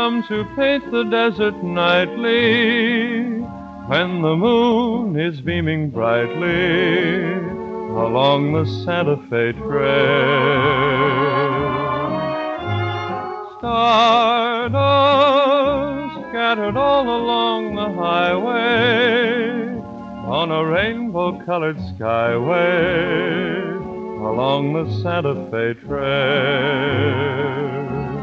come to paint the desert nightly, when the moon is beaming brightly along the Santa Fe Trail. Stardust scattered all along the highway, on a rainbow-colored skyway, along the Santa Fe Trail.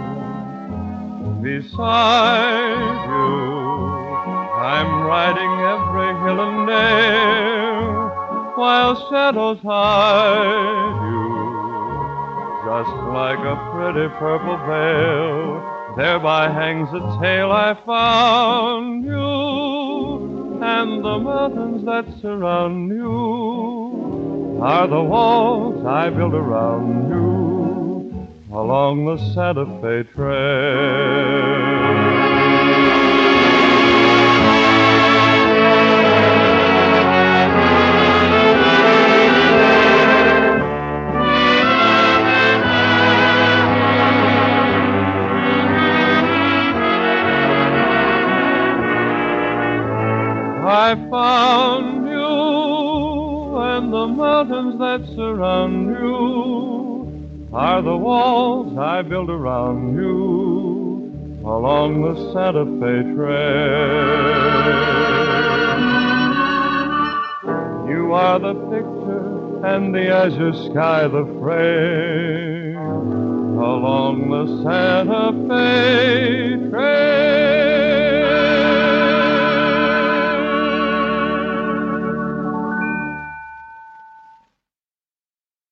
Beside you, I'm riding every hill and dale, while shadows hide you, just like a pretty purple veil. Thereby hangs a tale I found you, and the mountains that surround you are the walls I build around you along the Santa Fe Trail. I found you, and the mountains that surround you are the walls I build around you along the Santa Fe Trail. You are the picture, and the azure sky the frame along the Santa Fe Trail.